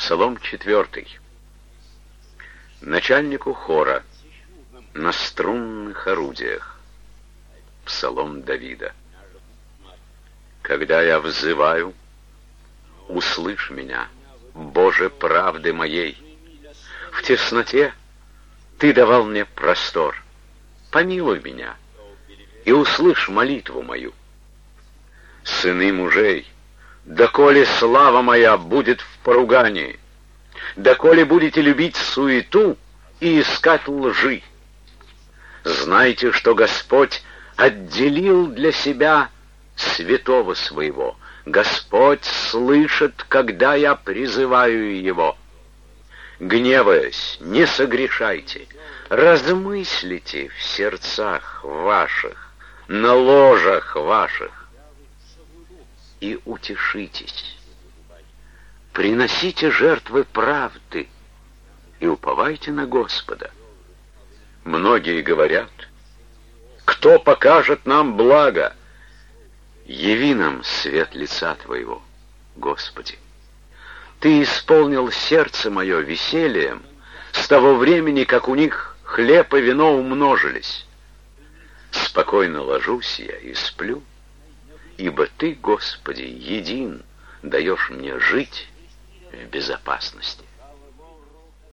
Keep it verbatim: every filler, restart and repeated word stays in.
Псалом четвертый. Начальнику хора на струнных орудиях. Псалом Давида. Когда я взываю, услышь меня, Боже правды моей. В тесноте Ты давал мне простор. Помилуй меня и услышь молитву мою. Сыны мужей, доколе слава моя будет в поругании, доколе будете любить суету и искать лжи. Знайте, что Господь отделил для себя святого своего. Господь слышит, когда я призываю Его. Гневаясь, не согрешайте, размыслите в сердцах ваших, на ложах ваших, и утешитесь. Приносите жертвы правды и уповайте на Господа. Многие говорят: кто покажет нам благо? Яви нам свет лица Твоего, Господи. Ты исполнил сердце мое весельем с того времени, как у них хлеб и вино умножились. Спокойно ложусь я и сплю, ибо Ты, Господи, един, даешь мне жить в безопасности.